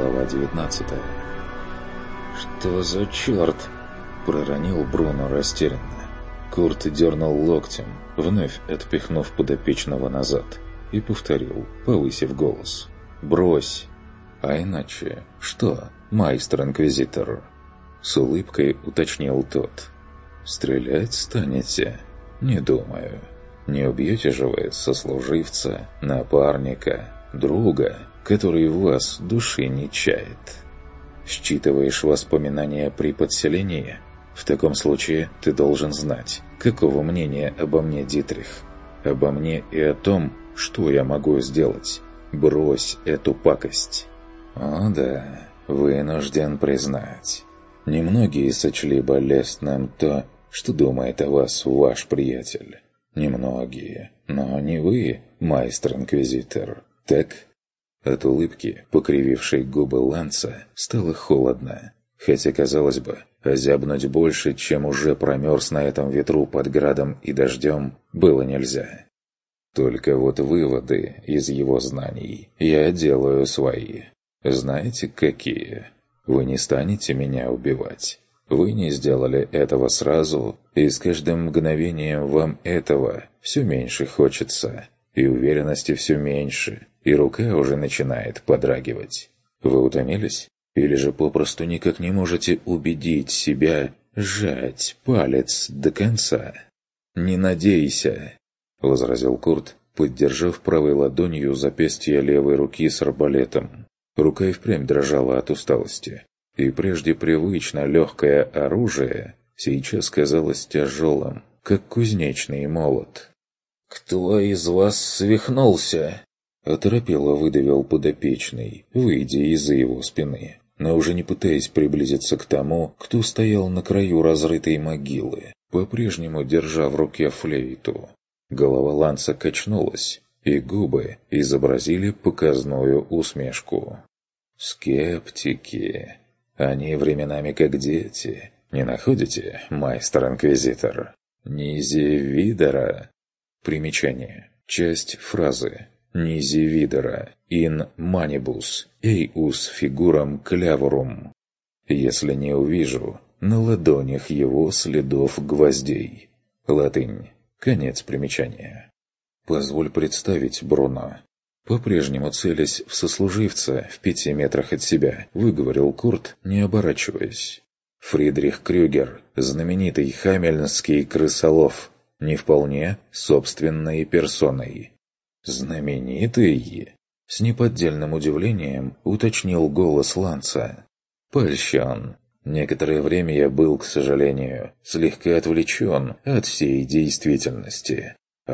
Глава 19. «Что за черт?» – проронил Бруно растерянно. Курт дернул локтем, вновь отпихнув подопечного назад, и повторил, повысив голос. «Брось!» «А иначе что, майстер-инквизитор?» С улыбкой уточнил тот. «Стрелять станете? Не думаю. Не убьете же вы сослуживца, напарника, друга, который в вас души не чает? Считываешь воспоминания при подселении? В таком случае ты должен знать, какого мнения обо мне Дитрих. Обо мне и о том, что я могу сделать. Брось эту пакость». «О да, вынужден признать. Немногие сочли болезненным то, что думает о вас ваш приятель. Немногие, но не вы, майстер-инквизитор, так?» От улыбки, покривившей губы Ланца, стало холодно. Хотя, казалось бы, озябнуть больше, чем уже промерз на этом ветру под градом и дождем, было нельзя. Только вот выводы из его знаний я делаю свои. Знаете, какие? Вы не станете меня убивать. Вы не сделали этого сразу, и с каждым мгновением вам этого все меньше хочется, и уверенности все меньше, и рука уже начинает подрагивать. Вы утомились? Или же попросту никак не можете убедить себя сжать палец до конца? «Не надейся», — возразил Курт, поддержав правой ладонью запястье левой руки с арбалетом. Рука и впрямь дрожала от усталости, и прежде привычно легкое оружие сейчас казалось тяжелым, как кузнечный молот. «Кто из вас свихнулся?» — оторопело выдавил подопечный, выйдя из-за его спины, но уже не пытаясь приблизиться к тому, кто стоял на краю разрытой могилы, по-прежнему держа в руке флейту. Голова Ланца качнулась, и губы изобразили показную усмешку. «Скептики. Они временами как дети. Не находите, майстер-инквизитор? Низи видера?» Примечание. Часть фразы. «Низи видера. In manibus. Eius figuram clavorum». «Если не увижу на ладонях его следов гвоздей». Латынь. Конец примечания. «Позволь представить, Бруно». По-прежнему целясь в сослуживца в 5 метрах от себя, выговорил Курт, не оборачиваясь. «Фридрих Крюгер, знаменитый хамельнский крысолов, не вполне собственной персоной». «Знаменитый?» — с неподдельным удивлением уточнил голос Ланца. «Польщен. Некоторое время я был, к сожалению, слегка отвлечен от всей действительности.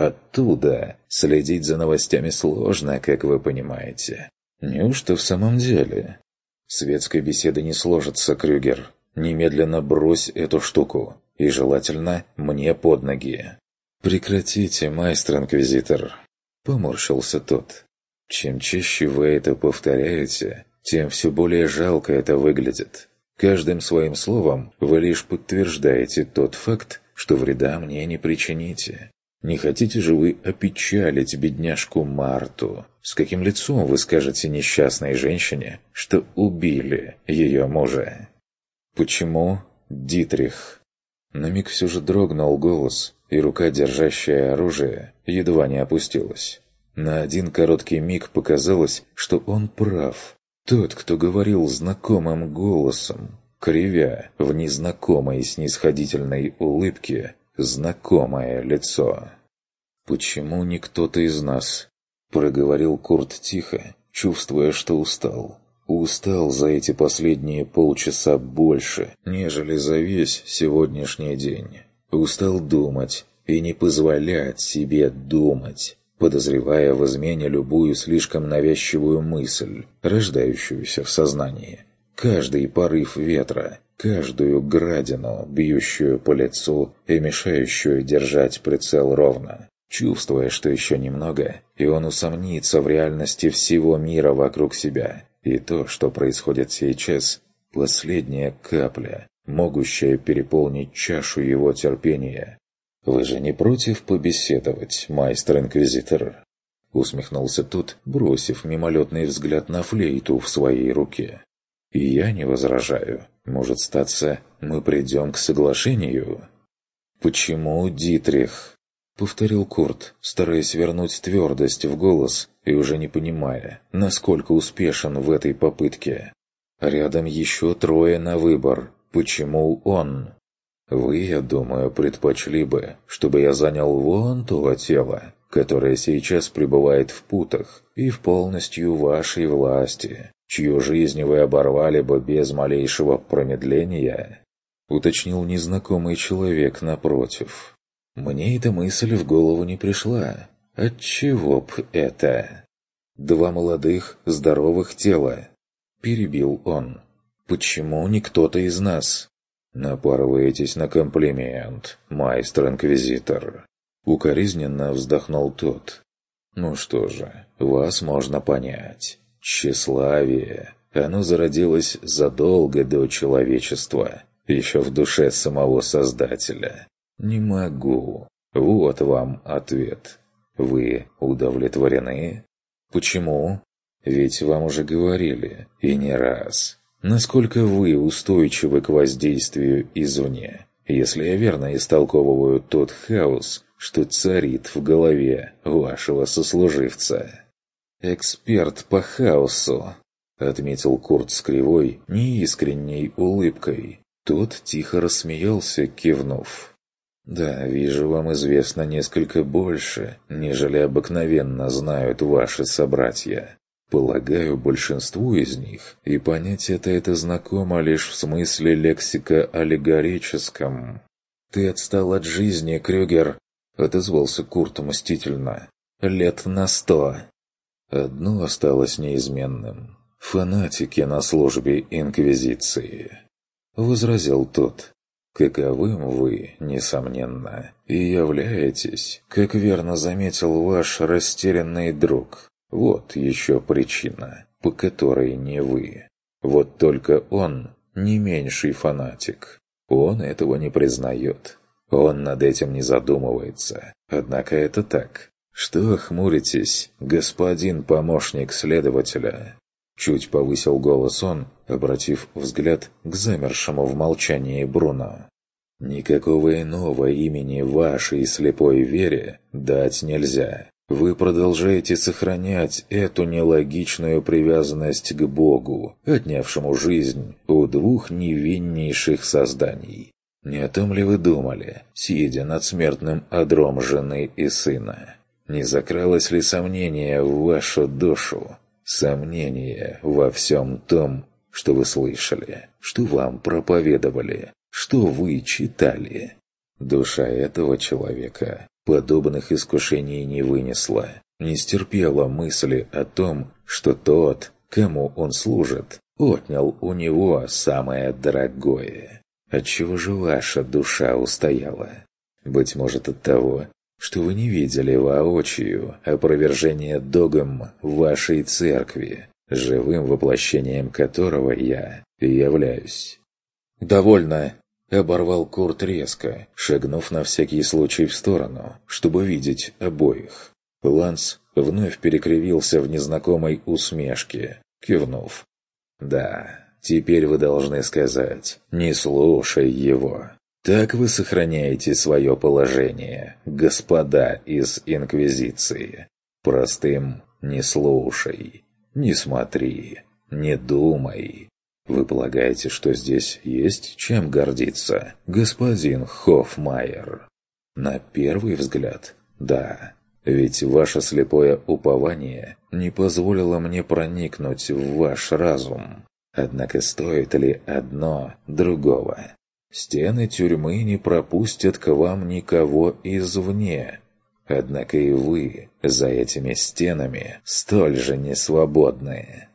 Оттуда следить за новостями сложно, как вы понимаете. Неужто в самом деле? Светской беседы не сложится, Крюгер. Немедленно брось эту штуку. И желательно мне под ноги». «Прекратите, майстер-инквизитор», — поморщился тот. «Чем чаще вы это повторяете, тем все более жалко это выглядит. Каждым своим словом вы лишь подтверждаете тот факт, что вреда мне не причините. Не хотите же вы опечалить бедняжку Марту? С каким лицом вы скажете несчастной женщине, что убили ее мужа?» «Почему Дитрих?» На миг все же дрогнул голос, и рука, держащая оружие, едва не опустилась. На один короткий миг показалось, что он прав. Тот, кто говорил знакомым голосом, кривя в незнакомой снисходительной улыбке знакомое лицо. «Почему не кто-то из нас?» — проговорил Курт тихо, чувствуя, что устал. Устал за эти последние полчаса больше, нежели за весь сегодняшний день. Устал думать и не позволять себе думать, подозревая в измене любую слишком навязчивую мысль, рождающуюся в сознании. Каждый порыв ветра, каждую градину, бьющую по лицу и мешающую держать прицел ровно. Чувствуя, что еще немного, и он усомнится в реальности всего мира вокруг себя. И то, что происходит сейчас, последняя капля, могущая переполнить чашу его терпения. «Вы же не против побеседовать, майстер-инквизитор?» усмехнулся тот, бросив мимолетный взгляд на флейту в своей руке. «И я не возражаю. Может, статься, мы придем к соглашению?» «Почему, Дитрих?» — повторил Курт, стараясь вернуть твердость в голос и уже не понимая, насколько успешен в этой попытке. «Рядом еще трое на выбор. Почему он?» «Вы, я думаю, предпочли бы, чтобы я занял вон то тело, которое сейчас пребывает в путах и в полностью вашей власти, чью жизнь вы оборвали бы без малейшего промедления», — уточнил незнакомый человек напротив. «Мне эта мысль в голову не пришла. Отчего б это?» «Два молодых, здоровых тела», — перебил он. «Почему не кто-то из нас?» «Напарываетесь на комплимент, майстер-инквизитор», — укоризненно вздохнул тот. «Ну что же, вас можно понять. Тщеславие, оно зародилось задолго до человечества, еще в душе самого Создателя. Не могу. Вот вам ответ. Вы удовлетворены? Почему? Ведь вам уже говорили, и не раз, насколько вы устойчивы к воздействию извне, если я верно истолковываю тот хаос, что царит в голове вашего сослуживца. «Эксперт по хаосу», — отметил Курт с кривой, неискренней улыбкой. Тот тихо рассмеялся, кивнув. «Да, вижу, вам известно несколько больше, нежели обыкновенно знают ваши собратья. Полагаю, большинству из них и понять это знакомо лишь в смысле лексико-аллегорическом». «Ты отстал от жизни, Крюгер», — отозвался Курт мстительно. «Лет на 100». Одно осталось неизменным — фанатики на службе Инквизиции. Возразил тот. Каковым вы, несомненно, и являетесь, как верно заметил ваш растерянный друг. Вот еще причина, по которой не вы. Вот только он не меньший фанатик. Он этого не признает. Он над этим не задумывается. Однако это так. Что хмуритесь, господин помощник следователя? Чуть повысил голос он, обратив взгляд к замершему в молчании Бруно. «Никакого иного имени вашей слепой вере дать нельзя. Вы продолжаете сохранять эту нелогичную привязанность к Богу, отнявшему жизнь у двух невиннейших созданий. Не о том ли вы думали, сидя над смертным одром жены и сына? Не закралось ли сомнение в вашу душу? Сомнение во всем том, что вы слышали, что вам проповедовали, что вы читали. Душа этого человека подобных искушений не вынесла, не стерпела мысли о том, что тот, кому он служит, отнял у него самое дорогое. Отчего же ваша душа устояла? Быть может, от того, что вы не видели воочию опровержение догм вашей церкви, живым воплощением которого я являюсь. «Довольно!» — оборвал Курт резко, шагнув на всякий случай в сторону, чтобы видеть обоих. Ланс вновь перекривился в незнакомой усмешке, кивнув. «Да, теперь вы должны сказать, не слушай его. Так вы сохраняете свое положение, господа из Инквизиции. Простым не слушай, не смотри, не думай. Вы полагаете, что здесь есть чем гордиться, господин Хоффмайер? На первый взгляд, да. Ведь ваше слепое упование не позволило мне проникнуть в ваш разум. Однако стоит ли одно другого? Стены тюрьмы не пропустят к вам никого извне. Однако и вы за этими стенами столь же несвободны.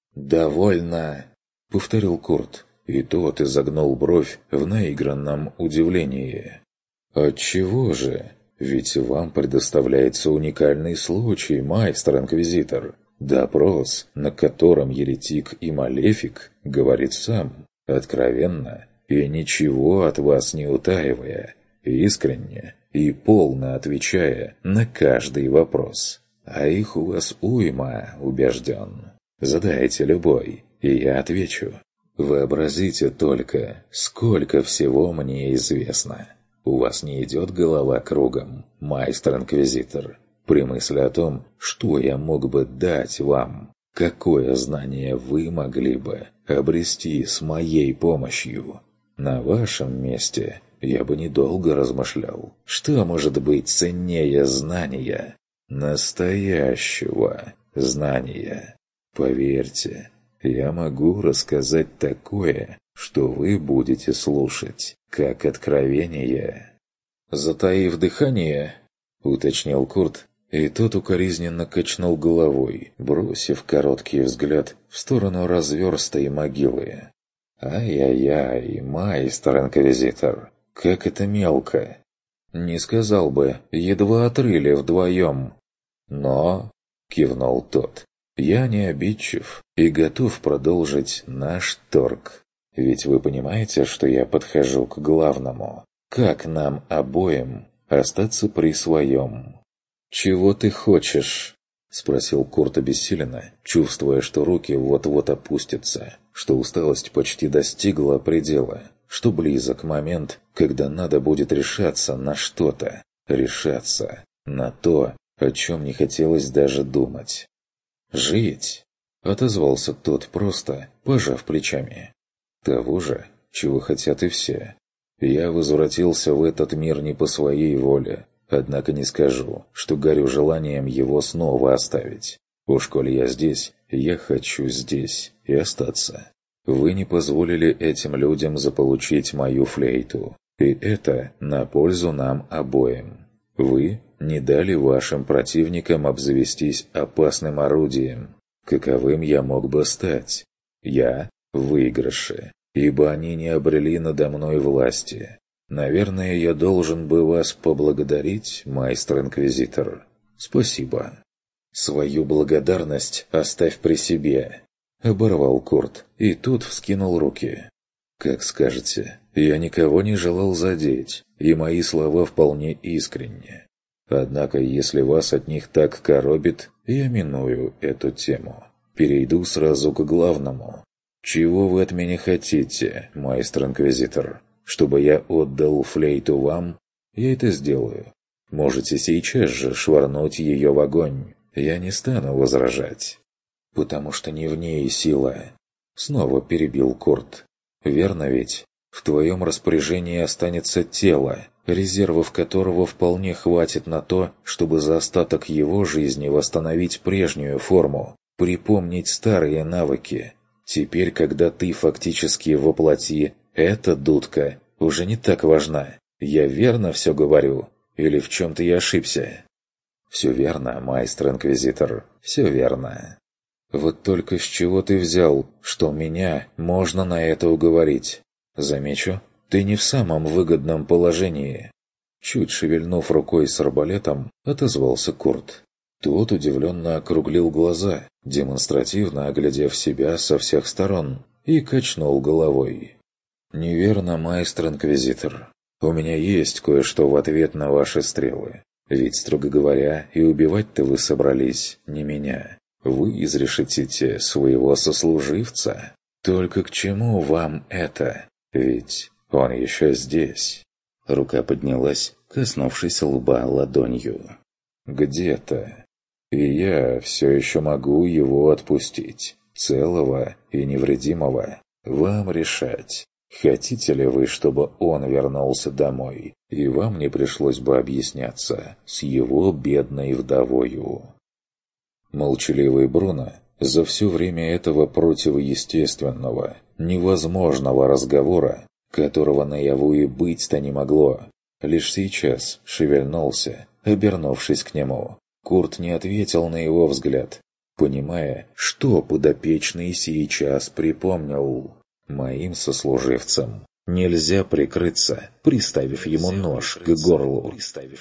«Довольно!» — повторил Курт, и тот изогнул бровь в наигранном удивлении. «Отчего же? Ведь вам предоставляется уникальный случай, майстер-инквизитор. Допрос, на котором еретик и малефик говорит сам, откровенно, и ничего от вас не утаивая, искренне и полно отвечая на каждый вопрос. А их у вас уйма, убежден. Задайте любой, и я отвечу. Вообразите только, сколько всего мне известно. У вас не идет голова кругом, майстер-инквизитор, при мысли о том, что я мог бы дать вам, какое знание вы могли бы обрести с моей помощью. На вашем месте я бы недолго размышлял, что может быть ценнее знания, настоящего знания. Поверьте, я могу рассказать такое, что вы будете слушать, как откровение. «Затаив дыхание», — уточнил Курт, и тот укоризненно качнул головой, бросив короткий взгляд в сторону разверстой могилы. «Ай-яй-яй, майстер-инквизитор, как это мелко!» «Не сказал бы, едва отрыли вдвоем». «Но», — кивнул тот, — «я не обидчив и готов продолжить наш торг. Ведь вы понимаете, что я подхожу к главному. Как нам обоим остаться при своем?» «Чего ты хочешь?» — спросил Курт обессиленно, чувствуя, что руки вот-вот опустятся, что усталость почти достигла предела, что близок момент, когда надо будет решаться на что-то, решаться на то, о чем не хотелось даже думать. «Жить!» — отозвался тот просто, пожав плечами. «Того же, чего хотят и все. Я возвратился в этот мир не по своей воле, однако не скажу, что горю желанием его снова оставить. Уж коли я здесь, я хочу здесь и остаться. Вы не позволили этим людям заполучить мою флейту, и это на пользу нам обоим. Вы не дали вашим противникам обзавестись опасным орудием, каковым я мог бы стать. Я в выигрыше, ибо они не обрели надо мной власти. Наверное, я должен бы вас поблагодарить, майстер-инквизитор. Спасибо». «Свою благодарность оставь при себе», — оборвал Курт, и тут вскинул руки. «Как скажете, я никого не желал задеть, и мои слова вполне искренни. Однако, если вас от них так коробит, я миную эту тему. Перейду сразу к главному. Чего вы от меня хотите, майстер-инквизитор? Чтобы я отдал флейту вам? Я это сделаю. Можете сейчас же швырнуть ее в огонь. Я не стану возражать». «Потому что не в ней сила», — снова перебил Курт. «Верно ведь? В твоем распоряжении останется тело, резервов которого вполне хватит на то, чтобы за остаток его жизни восстановить прежнюю форму, припомнить старые навыки. Теперь, когда ты фактически воплоти, эта дудка уже не так важна. Я верно все говорю? Или в чем-то я ошибся?» «Все верно, майстер-инквизитор, все верно. Вот только с чего ты взял, что меня можно на это уговорить? Замечу, ты не в самом выгодном положении». Чуть шевельнув рукой с арбалетом, отозвался Курт. Тот удивленно округлил глаза, демонстративно оглядев себя со всех сторон, и качнул головой. «Неверно, майстер-инквизитор. У меня есть кое-что в ответ на ваши стрелы. Ведь, строго говоря, и убивать-то вы собрались не меня. Вы изрешетите своего сослуживца. Только к чему вам это? Ведь он еще здесь». Рука поднялась, коснувшись лба ладонью. «Где-то. И я все еще могу его отпустить, целого и невредимого. Вам решать. Хотите ли вы, чтобы он вернулся домой, и вам не пришлось бы объясняться с его бедной вдовою?» Молчаливый Бруно за все время этого противоестественного, невозможного разговора, которого наяву и быть-то не могло, лишь сейчас шевельнулся, обернувшись к нему. Курт не ответил на его взгляд, понимая, что подопечный сейчас припомнил. «Моим сослуживцам нельзя прикрыться, приставив ему нож к горлу».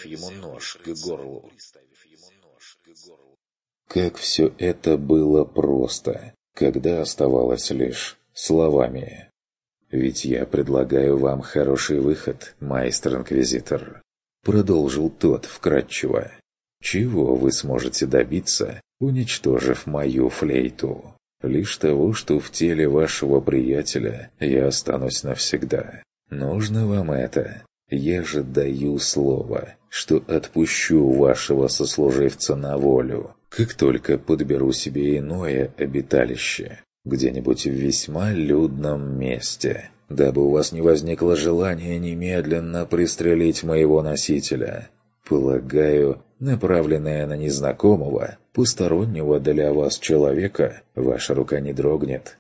Как все это было просто, когда оставалось лишь словами. «Ведь я предлагаю вам хороший выход, майстер-инквизитор», — продолжил тот вкратчиво. Чего вы сможете добиться, уничтожив мою флейту? Лишь того, что в теле вашего приятеля я останусь навсегда. Нужно вам это? Я же даю слово, что отпущу вашего сослуживца на волю, как только подберу себе иное обиталище, где-нибудь в весьма людном месте, дабы у вас не возникло желания немедленно пристрелить моего носителя. Полагаю, направленная на незнакомого, постороннего для вас человека, ваша рука не дрогнет.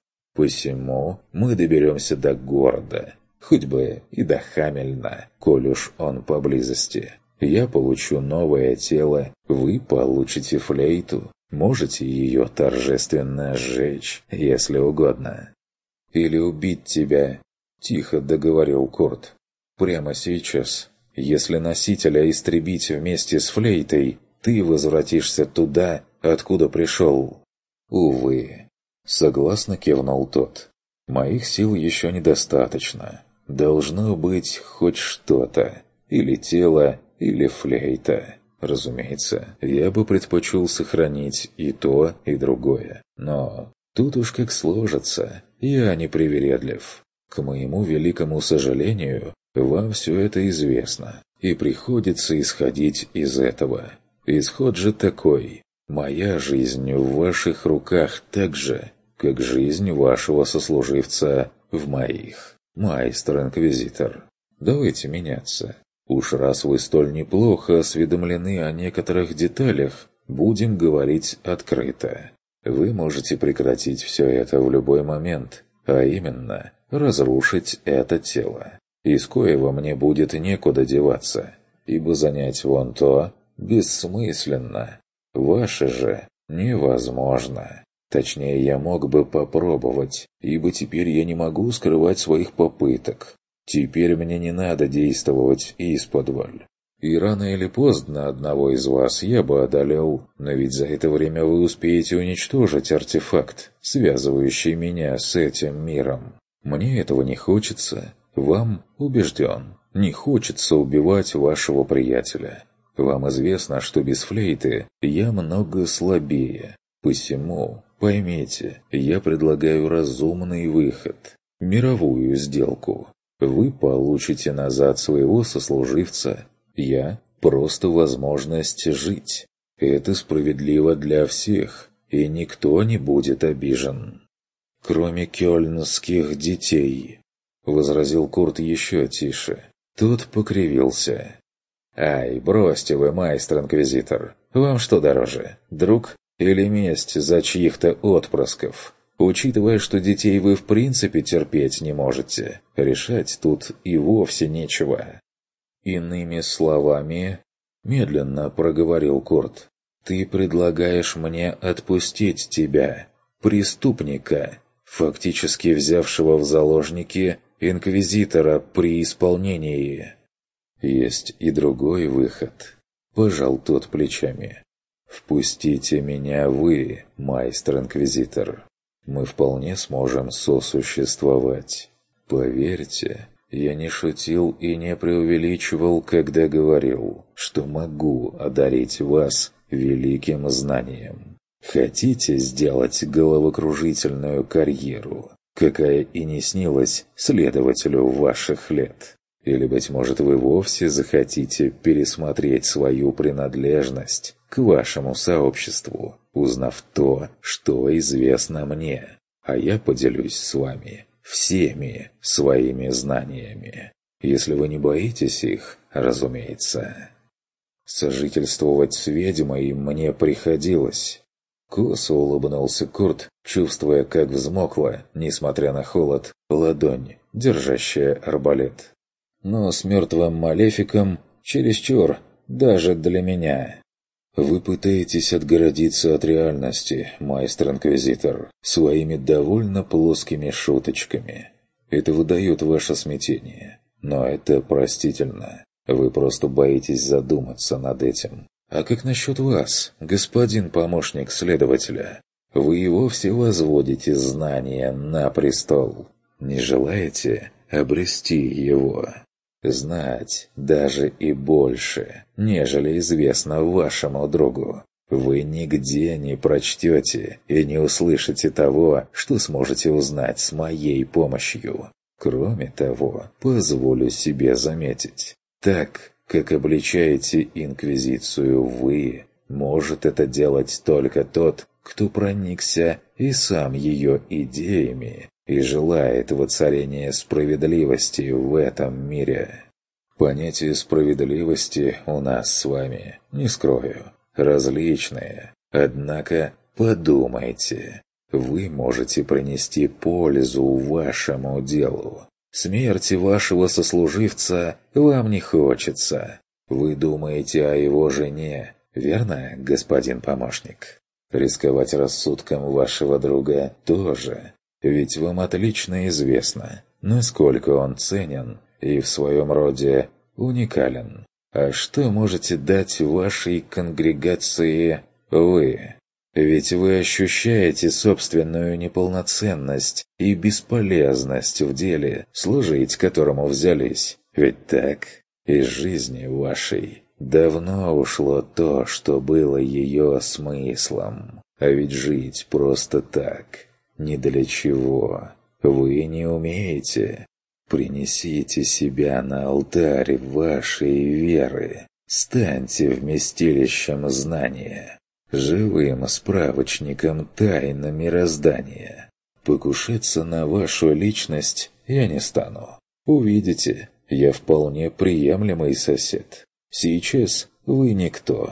Посему мы доберемся до города, хоть бы и до Хамельна, коль уж он поблизости. Я получу новое тело, вы получите флейту, можете ее торжественно сжечь, если угодно. Или убить тебя, тихо договорил Курт. Прямо сейчас. Если носителя истребить вместе с флейтой, ты возвратишься туда, откуда пришел. Увы. Согласно кивнул тот. Моих сил еще недостаточно. Должно быть хоть что-то. Или тело, или флейта. Разумеется, я бы предпочел сохранить и то, и другое. Но тут уж как сложится, я не привередлив. К моему великому сожалению, вам все это известно, и приходится исходить из этого. Исход же такой. Моя жизнь в ваших руках так же, как жизнь вашего сослуживца в моих. Майстер-инквизитор. Давайте меняться. Уж раз вы столь неплохо осведомлены о некоторых деталях, будем говорить открыто. Вы можете прекратить все это в любой момент, а именно разрушить это тело. Из коего мне будет некуда деваться, ибо занять вон то бессмысленно. Ваше же невозможно. Точнее, я мог бы попробовать, ибо теперь я не могу скрывать своих попыток. Теперь мне не надо действовать исподволь. И рано или поздно одного из вас я бы одолел, но ведь за это время вы успеете уничтожить артефакт, связывающий меня с этим миром. Мне этого не хочется. Вам, убежден, не хочется убивать вашего приятеля. Вам известно, что без флейты я много слабее. Посему, поймите, я предлагаю разумный выход, мировую сделку. Вы получите назад своего сослуживца, я – просто возможность жить. Это справедливо для всех, и никто не будет обижен. Кроме кёльнских детей, – возразил Курт еще тише. Тот покривился. «Ай, бросьте вы, майстер-инквизитор. Вам что дороже, друг или месть за чьих-то отпрысков? Учитывая, что детей вы в принципе терпеть не можете, решать тут и вовсе нечего». «Иными словами, — медленно проговорил Курт, — ты предлагаешь мне отпустить тебя, преступника, фактически взявшего в заложники инквизитора при исполнении». «Есть и другой выход», — пожал тот плечами. «Впустите меня вы, майстер-инквизитор. Мы вполне сможем сосуществовать. Поверьте, я не шутил и не преувеличивал, когда говорил, что могу одарить вас великим знанием. Хотите сделать головокружительную карьеру, какая и не снилась следователю ваших лет? Или, быть может, вы вовсе захотите пересмотреть свою принадлежность к вашему сообществу, узнав то, что известно мне, а я поделюсь с вами всеми своими знаниями, если вы не боитесь их, разумеется. Сожительствовать с ведьмой мне приходилось». Косо улыбнулся Курт, чувствуя, как взмокла, несмотря на холод, ладонь, держащая арбалет. «Но с мертвым малефиком чересчур, даже для меня». «Вы пытаетесь отгородиться от реальности, майстер-инквизитор, своими довольно плоскими шуточками. Это выдает ваше смятение. Но это простительно. Вы просто боитесь задуматься над этим. А как насчет вас, господин помощник следователя? Вы и вовсе возводите знания на престол. Не желаете обрести его?» Знать даже и больше, нежели известно вашему другу. Вы нигде не прочтете и не услышите того, что сможете узнать с моей помощью. Кроме того, позволю себе заметить, так, как обличаете Инквизицию вы, может это делать только тот, кто проникся и сам ее идеями и желает воцарения справедливости в этом мире. Понятие справедливости у нас с вами, не скрою, различные. Однако подумайте, вы можете принести пользу вашему делу. Смерти вашего сослуживца вам не хочется. Вы думаете о его жене, верно, господин помощник? Рисковать рассудком вашего друга тоже, ведь вам отлично известно, насколько он ценен и в своем роде уникален. А что можете дать вашей конгрегации вы? Ведь вы ощущаете собственную неполноценность и бесполезность в деле, служить которому взялись. Ведь так? Из жизни вашей давно ушло то, что было ее смыслом. А ведь жить просто так, ни для чего, вы не умеете. Принесите себя на алтарь вашей веры. Станьте вместилищем знания, живым справочником тайн мироздания. Покушаться на вашу личность я не стану. Увидите, я вполне приемлемый сосед. Сейчас вы никто.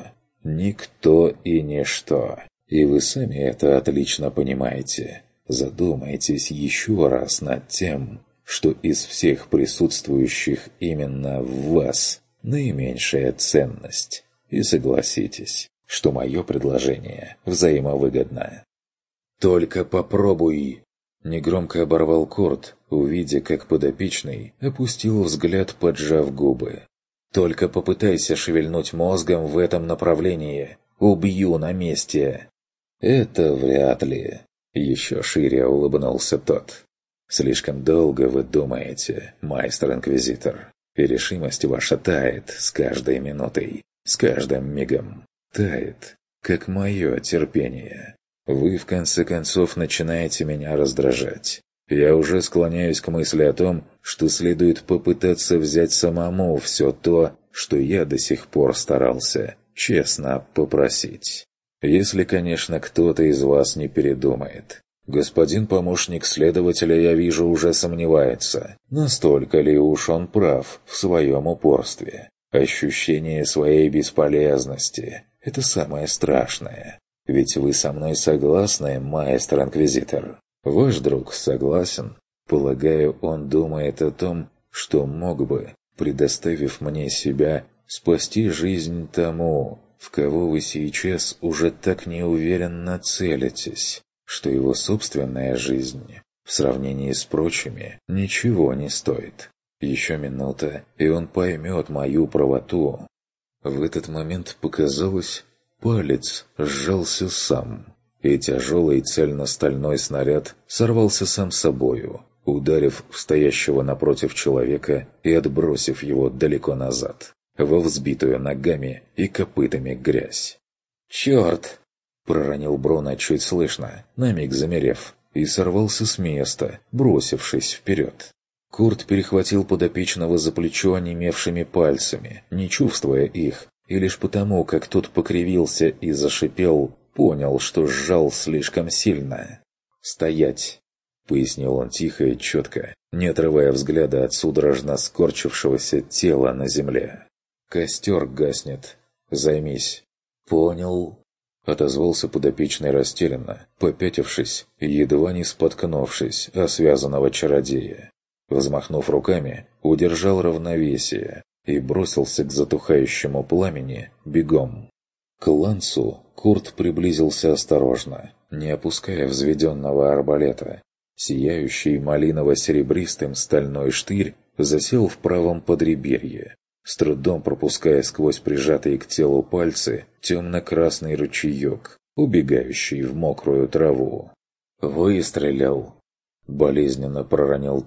Никто и ничто. И вы сами это отлично понимаете. Задумайтесь еще раз над тем, что из всех присутствующих именно в вас наименьшая ценность. И согласитесь, что мое предложение взаимовыгодно. «Только попробуй!» Негромко оборвал Курт, увидя, как подопечный опустил взгляд, поджав губы. «Только попытайся шевельнуть мозгом в этом направлении. Убью на месте!» «Это вряд ли!» Еще шире улыбнулся тот. «Слишком долго вы думаете, майстер-инквизитор, и решимость ваша тает с каждой минутой, с каждым мигом. Тает, как мое терпение. Вы, в конце концов, начинаете меня раздражать. Я уже склоняюсь к мысли о том, что следует попытаться взять самому все то, что я до сих пор старался честно попросить. Если, конечно, кто-то из вас не передумает. Господин помощник следователя, я вижу, уже сомневается, настолько ли уж он прав в своем упорстве. Ощущение своей бесполезности – это самое страшное. Ведь вы со мной согласны, майстер-инквизитор? Ваш друг согласен. Полагаю, он думает о том, что мог бы, предоставив мне себя, спасти жизнь тому, в кого вы сейчас уже так неуверенно целитесь, что его собственная жизнь, в сравнении с прочими, ничего не стоит. Еще минута, и он поймет мою правоту. В этот момент показалось, палец сжался сам, и тяжелый цельностальной снаряд сорвался сам собою, ударив в стоящего напротив человека и отбросив его далеко назад, во взбитую ногами и копытами грязь. «Черт!» – проронил Бруно чуть слышно, на миг замерев, и сорвался с места, бросившись вперед. Курт перехватил подопечного за плечо онемевшими пальцами, не чувствуя их, и лишь потому, как тот покривился и зашипел, понял, что сжал слишком сильно. «Стоять!» — пояснил он тихо и четко, не отрывая взгляда от судорожно скорчившегося тела на земле. «Костер гаснет. Займись». «Понял», — отозвался подопечный растерянно, попятившись, едва не споткнувшись о связанного чародея. Взмахнув руками, удержал равновесие и бросился к затухающему пламени бегом. К лансу Курт приблизился осторожно, не опуская взведенного арбалета. Сияющий малиново-серебристым стальной штырь засел в правом подреберье, с трудом пропуская сквозь прижатые к телу пальцы темно-красный ручеек, убегающий в мокрую траву. «Выстрелил!» — болезненно проронил тот,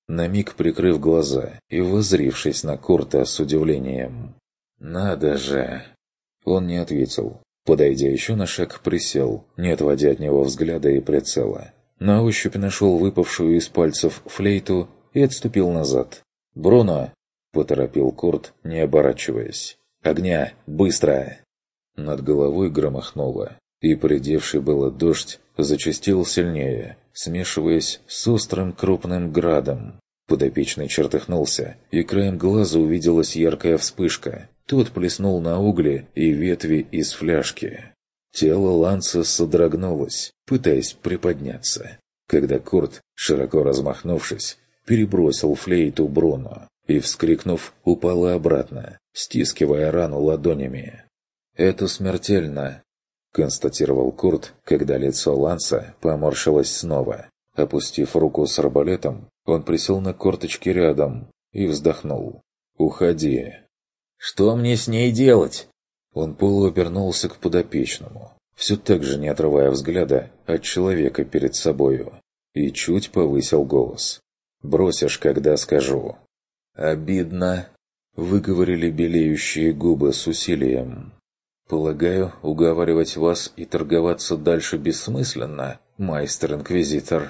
на миг прикрыв глаза и воззрившись на Курта с удивлением. «Надо же!» Он не ответил. Подойдя еще на шаг, присел, не отводя от него взгляда и прицела. На ощупь нашел выпавшую из пальцев флейту и отступил назад. «Бруно!» – поторопил Курт, не оборачиваясь. «Огня! Быстро!» Над головой громыхнуло, и поредевший было дождь зачастил сильнее, смешиваясь с острым крупным градом. Подопечный чертыхнулся, и краем глаза увиделась яркая вспышка. Тот плеснул на угли и ветви из фляжки. Тело Ланса содрогнулось, пытаясь приподняться, когда Курт, широко размахнувшись, перебросил флейту Бруно и, вскрикнув, упала обратно, стискивая рану ладонями. «Это смертельно», — констатировал Курт, когда лицо Ланса поморщилось снова. Опустив руку с арбалетом, он присел на корточки рядом и вздохнул. «Уходи». «Что мне с ней делать?» Он полуобернулся к подопечному, все так же не отрывая взгляда от человека перед собою, и чуть повысил голос. «Бросишь, когда скажу». «Обидно», — выговорили белеющие губы с усилием. «Полагаю, уговаривать вас и торговаться дальше бессмысленно, майстер-инквизитор?»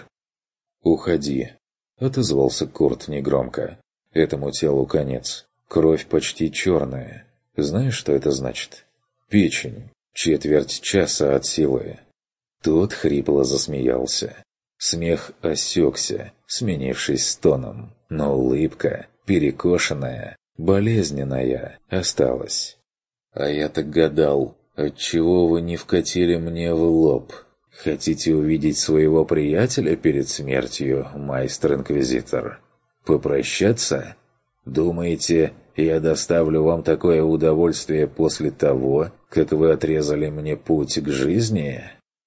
«Уходи», — отозвался Курт негромко. «Этому телу конец. Кровь почти черная. Знаешь, что это значит? Печень. Четверть часа от силы». Тот хрипло засмеялся. Смех осекся, сменившись стоном, но улыбка, перекошенная, болезненная, осталась. «А я так гадал, отчего вы не вкатили мне в лоб? Хотите увидеть своего приятеля перед смертью, майстер-инквизитор? Попрощаться? Думаете, я доставлю вам такое удовольствие после того, как вы отрезали мне путь к жизни?»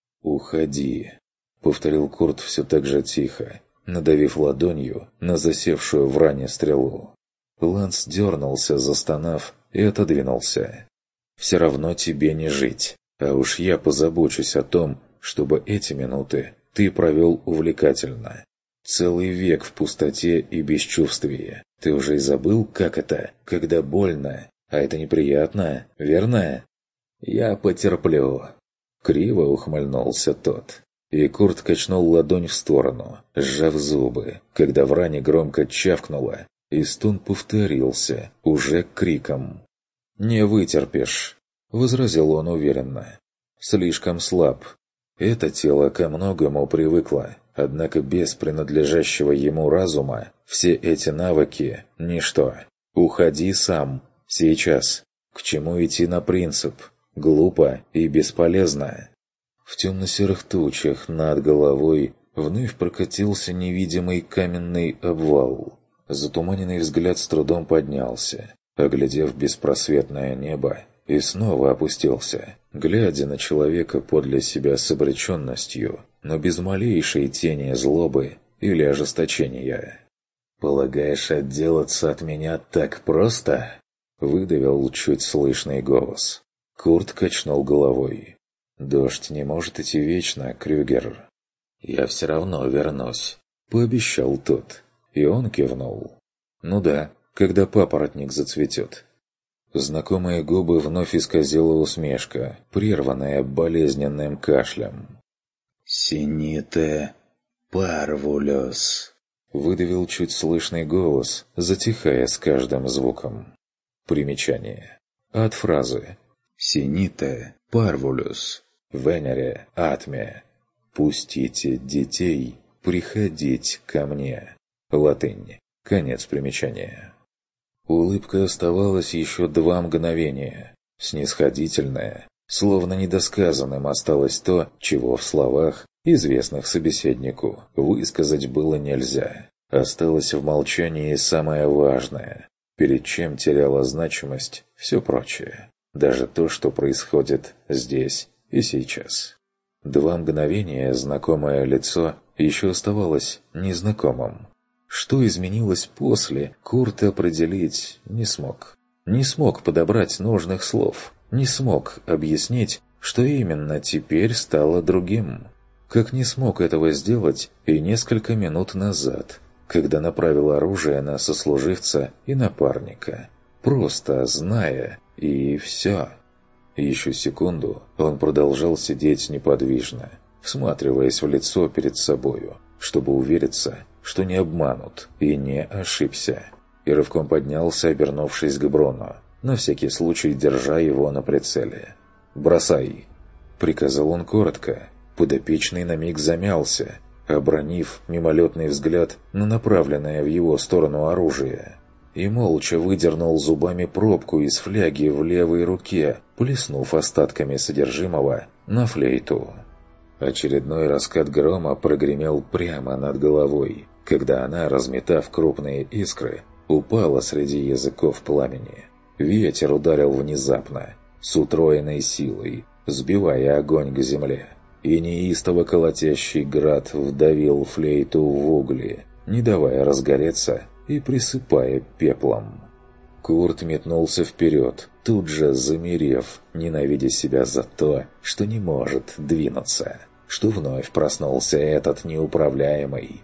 «Уходи», — повторил Курт все так же тихо, надавив ладонью на засевшую в ране стрелу. Ланс дернулся, застонав, и отодвинулся. «Все равно тебе не жить, а уж я позабочусь о том, чтобы эти минуты ты провел увлекательно. Целый век в пустоте и бесчувствии. Ты уже и забыл, как это, когда больно, а это неприятно, верно?» «Я потерплю», — криво ухмыльнулся тот. И Курт качнул ладонь в сторону, сжав зубы, когда в ране громко чавкнуло, и стон повторился, уже криком. «Не вытерпишь», — возразил он уверенно. «Слишком слаб. Это тело ко многому привыкло, однако без принадлежащего ему разума все эти навыки – ничто. Уходи сам, сейчас. К чему идти на принцип? Глупо и бесполезно». В темно-серых тучах над головой вновь прокатился невидимый каменный обвал. Затуманенный взгляд с трудом поднялся, оглядев беспросветное небо, и снова опустился, глядя на человека подле себя с обреченностью, но без малейшей тени злобы или ожесточения. «Полагаешь, отделаться от меня так просто?» — выдавил чуть слышный голос. Курт качнул головой. «Дождь не может идти вечно, Крюгер». «Я все равно вернусь», — пообещал тот, и он кивнул. «Ну да, когда папоротник зацветет». Знакомые губы вновь исказила усмешка, прерванная болезненным кашлем. «Сините парвулес», — выдавил чуть слышный голос, затихая с каждым звуком. Примечание. От фразы «Сините парвулес» Венере Атме. «Пустите детей приходить ко мне». Латынь. Конец примечания. Улыбка оставалась еще 2 мгновения. Снисходительная, словно недосказанным осталось то, чего в словах, известных собеседнику, высказать было нельзя. Осталось в молчании самое важное, перед чем теряло значимость все прочее. Даже то, что происходит здесь и сейчас. 2 мгновения знакомое лицо еще оставалось незнакомым. Что изменилось после, Курт определить не смог. Не смог подобрать нужных слов. Не смог объяснить, что именно теперь стало другим. Как не смог этого сделать и несколько минут назад, когда направил оружие на сослуживца и напарника. Просто зная, и все. Еще секунду он продолжал сидеть неподвижно, всматриваясь в лицо перед собою, чтобы увериться, что не обманут и не ошибся. И рывком поднялся, обернувшись к Бруно, на всякий случай держа его на прицеле. «Бросай!» — приказал он коротко. Подопечный на миг замялся, обронив мимолетный взгляд на направленное в его сторону оружие, и молча выдернул зубами пробку из фляги в левой руке, плеснув остатками содержимого на флейту. Очередной раскат грома прогремел прямо над головой, когда она, разметав крупные искры, упала среди языков пламени. Ветер ударил внезапно, с утроенной силой, сбивая огонь к земле, и неистово колотящий град вдавил флейту в угли, не давая разгореться и присыпая пеплом. Курт метнулся вперед, тут же замерев, ненавидя себя за то, что не может двинуться, что вновь проснулся этот неуправляемый,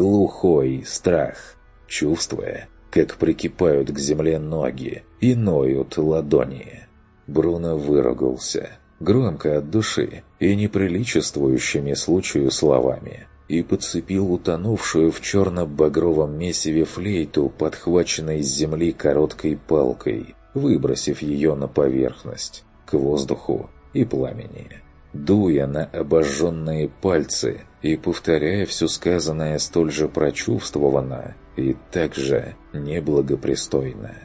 глухой страх, чувствуя, как прикипают к земле ноги и ноют ладони. Бруно выругался, громко от души и неприличествующими случаю словами, и подцепил утонувшую в черно-багровом месиве флейту, подхваченной с земли короткой палкой, выбросив ее на поверхность, к воздуху и пламени, дуя на обожженные пальцы и повторяя все сказанное столь же прочувствованно и так же неблагопристойно.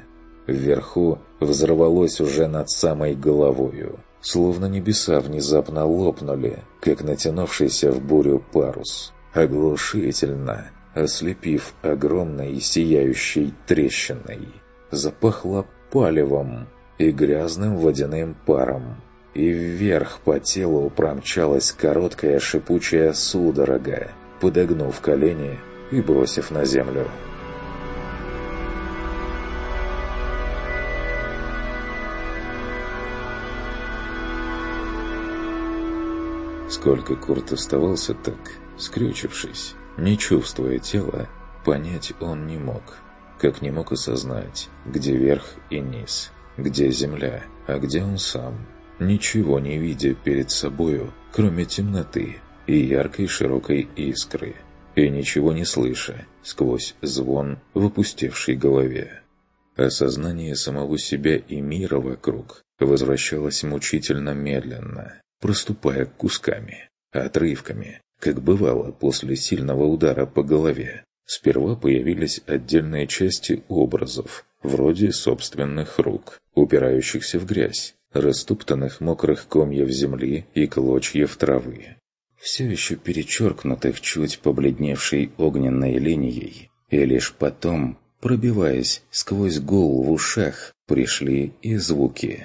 Вверху взорвалось уже над самой головою, словно небеса внезапно лопнули, как натянувшийся в бурю парус, оглушительно ослепив огромной сияющей трещиной. Запахло палевом и грязным водяным паром, и вверх по телу промчалась короткая шипучая судорога, подогнув колени и бросив на землю. Сколько Курт оставался так, скрючившись, не чувствуя тела, понять он не мог. Как не мог осознать, где верх и низ, где земля, а где он сам, ничего не видя перед собою, кроме темноты и яркой широкой искры, и ничего не слыша сквозь звон в опустевшей голове. Осознание самого себя и мира вокруг возвращалось мучительно медленно, проступая кусками, отрывками, как бывало после сильного удара по голове. Сперва появились отдельные части образов, вроде собственных рук, упирающихся в грязь, растоптанных мокрых комьев земли и клочьев травы, все еще перечеркнутых чуть побледневшей огненной линией, и лишь потом, пробиваясь сквозь гул в ушах, пришли и звуки.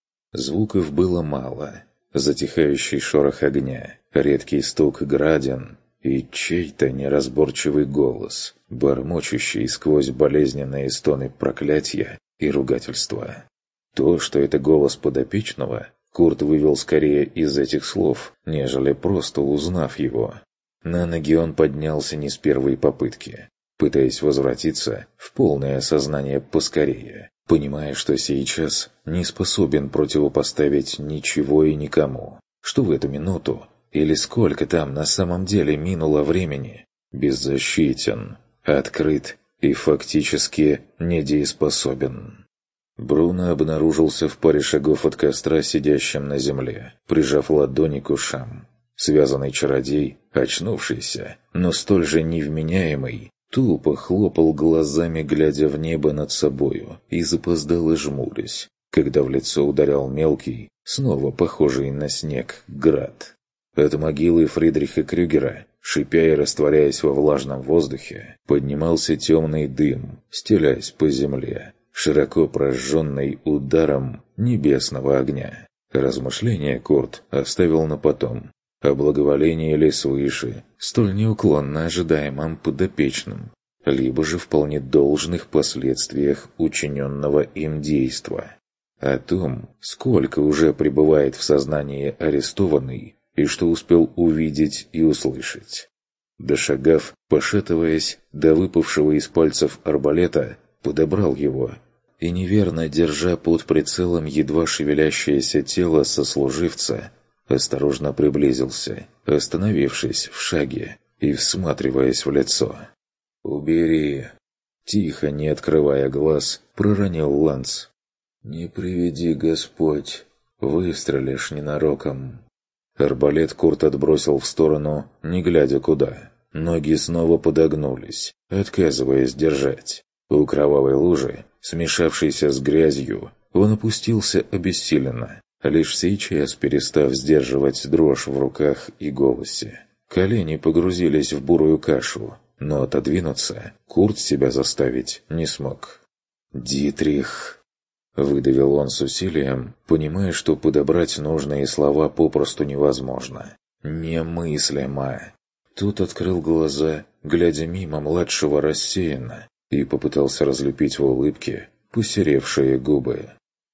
Звуков было мало. Затихающий шорох огня, редкий стук градин и чей-то неразборчивый голос, бормочущий сквозь болезненные стоны проклятия и ругательства. То, что это голос подопечного, Курт вывел скорее из этих слов, нежели просто узнав его. На ноги он поднялся не с первой попытки, пытаясь возвратиться в полное сознание поскорее, понимая, что сейчас не способен противопоставить ничего и никому, что в эту минуту, или сколько там на самом деле минуло времени, беззащитен, открыт и фактически недееспособен. Бруно обнаружился в паре шагов от костра, сидящим на земле, прижав ладони к ушам. Связанный чародей, очнувшийся, но столь же невменяемый, тупо хлопал глазами, глядя в небо над собою, и запоздало жмурясь, когда в лицо ударял мелкий, снова похожий на снег, град. От могилы Фридриха Крюгера, шипя и растворяясь во влажном воздухе, поднимался темный дым, стелясь по земле, широко прожженный ударом небесного огня. Размышления Курт оставил на потом, о благоволении ли свыше, столь неуклонно ожидаемом подопечным, либо же вполне должных последствиях учиненного им действа, о том, сколько уже пребывает в сознании арестованный и что успел увидеть и услышать. Дошагав, пошатываясь до выпавшего из пальцев арбалета, подобрал его и, неверно держа под прицелом едва шевелящееся тело сослуживца, осторожно приблизился, остановившись в шаге и всматриваясь в лицо. «Убери!» Тихо, не открывая глаз, проронил Ланс. «Не приведи Господь, выстрелишь ненароком». Арбалет Курт отбросил в сторону, не глядя куда. Ноги снова подогнулись, отказываясь держать. У кровавой лужи, смешавшейся с грязью, он опустился обессиленно, лишь сейчас перестав сдерживать дрожь в руках и голосе. Колени погрузились в бурую кашу, но отодвинуться Курт себя заставить не смог. «Дитрих!» — выдавил он с усилием, понимая, что подобрать нужные слова попросту невозможно. «Немыслимо!» Тут открыл глаза, глядя мимо младшего рассеянно, и попытался разлепить в улыбке посеревшие губы.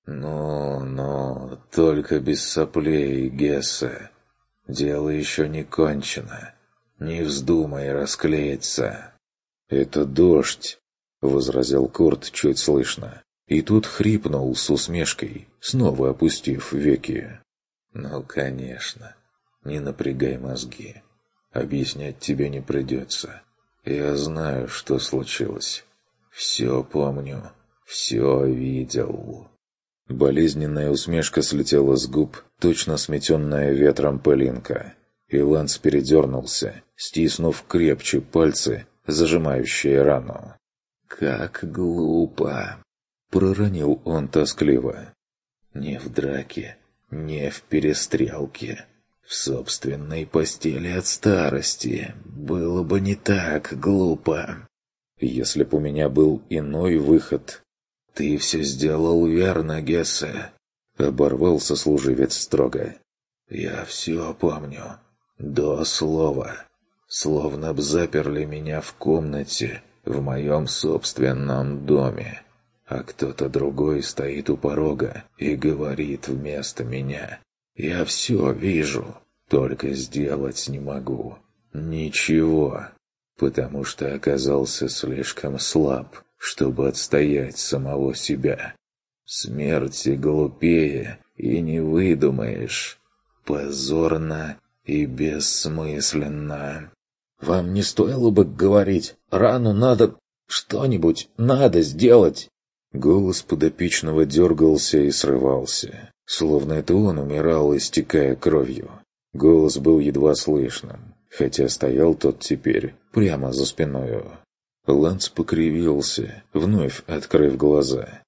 «Ну, только без соплей, Гессе. Дело еще не кончено. Не вздумай расклеиться». «Это дождь», — возразил Курт чуть слышно. И тут хрипнул с усмешкой, снова опустив веки. «Ну, конечно. Не напрягай мозги. Объяснять тебе не придется. Я знаю, что случилось. Все помню. Все видел». Болезненная усмешка слетела с губ, точно сметенная ветром пылинка. И Ланс передернулся, стиснув крепче пальцы, зажимающие рану. «Как глупо!» — проронил он тоскливо. «Не в драке, не в перестрелке. В собственной постели от старости было бы не так глупо. Если б у меня был иной выход...» «Ты все сделал верно, Гессе», — оборвал сослуживец строго. «Я все помню. До слова. Словно б заперли меня в комнате в моем собственном доме. А кто-то другой стоит у порога и говорит вместо меня. Я все вижу, только сделать не могу. Ничего, потому что оказался слишком слаб, чтобы отстоять самого себя. Смерти глупее и не выдумаешь. Позорно и бессмысленно». «Вам не стоило бы говорить, рану надо... что-нибудь надо сделать?» Голос подопечного дергался и срывался, словно это он умирал, истекая кровью. Голос был едва слышным, хотя стоял тот теперь прямо за спиною. Ланс покривился, вновь открыв глаза.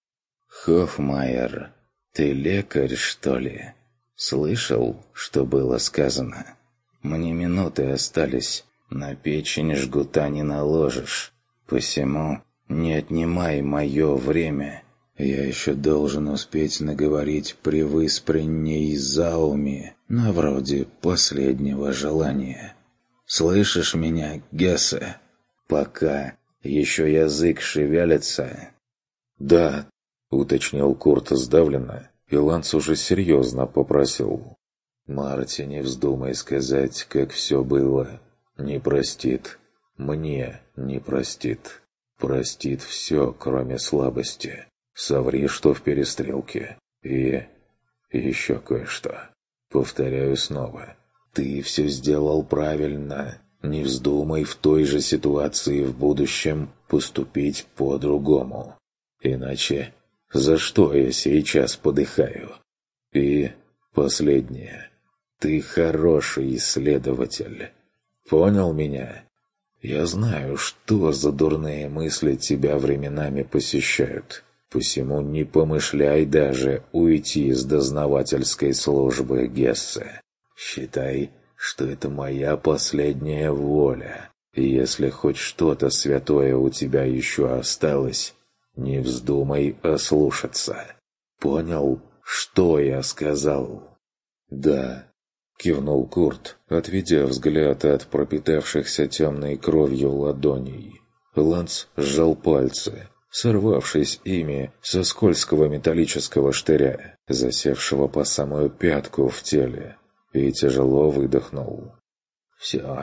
«Хофмайер, ты лекарь, что ли? Слышал, что было сказано? Мне минуты остались, на печень жгута не наложишь, посему не отнимай мое время. Я еще должен успеть наговорить превыспренней зауми на вроде последнего желания. Слышишь меня, Гессе? Пока еще язык шевелится». «Да», — уточнил Курт сдавленно, и Ланс уже серьезно попросил. «Марти, не вздумай сказать, как все было. Не простит. Мне не простит. Простит все, кроме слабости. Соври, что в перестрелке. И еще кое-что. Повторяю снова. Ты все сделал правильно. Не вздумай в той же ситуации в будущем поступить по-другому. Иначе за что я сейчас подыхаю? И последнее. Ты хороший исследователь. Понял меня? Я знаю, что за дурные мысли тебя временами посещают. Посему не помышляй даже уйти из дознавательской службы, Гессе. Считай, что это моя последняя воля. И если хоть что-то святое у тебя еще осталось, не вздумай ослушаться. Понял, что я сказал?» «Да», — кивнул Курт, отведя взгляд от пропитавшихся темной кровью ладоней. Ланс сжал пальцы, сорвавшись ими со скользкого металлического штыря, засевшего по самую пятку в теле, и тяжело выдохнул. «Все,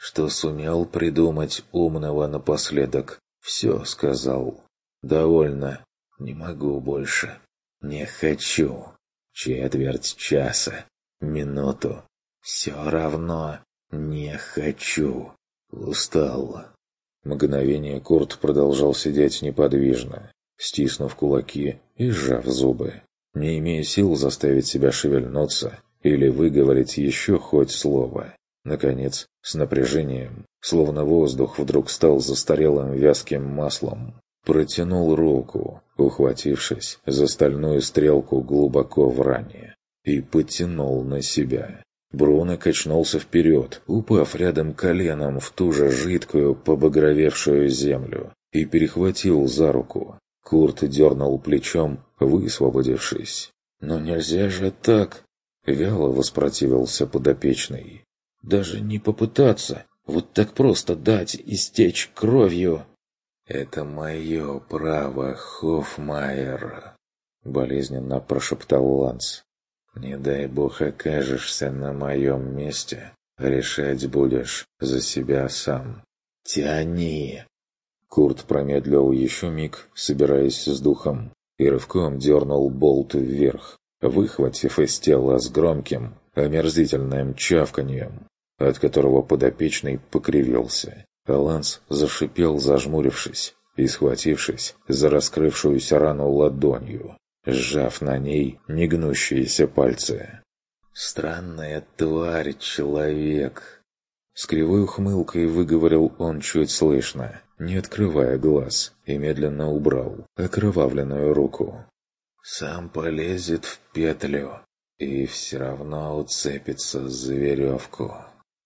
что сумел придумать умного напоследок. Все сказал. Довольно. Не могу больше. Не хочу. Четверть часа. Минуту. Все равно не хочу. Устал. Мгновение Курт продолжал сидеть неподвижно, стиснув кулаки и сжав зубы, не имея сил заставить себя шевельнуться или выговорить еще хоть слово. Наконец, с напряжением, словно воздух вдруг стал застарелым вязким маслом, протянул руку, ухватившись за стальную стрелку глубоко в ране, и потянул на себя. Бруно качнулся вперед, упав рядом коленом в ту же жидкую, побагровевшую землю, и перехватил за руку. Курт дернул плечом, высвободившись. «Но нельзя же так!» — вяло воспротивился подопечный. «Даже не попытаться! Вот так просто дать истечь кровью!» «Это мое право, Хоффмайер!» — болезненно прошептал Ланс. «Не дай бог окажешься на моем месте, решать будешь за себя сам. Тяни!» Курт промедлил еще миг, собираясь с духом, и рывком дернул болт вверх, выхватив из тела с громким, омерзительным чавканьем, от которого подопечный покривился. Ланс зашипел, зажмурившись и схватившись за раскрывшуюся рану ладонью, сжав на ней негнущиеся пальцы. «Странная тварь, человек!» С кривой ухмылкой выговорил он чуть слышно, не открывая глаз, и медленно убрал окровавленную руку. «Сам полезет в петлю и все равно уцепится за веревку».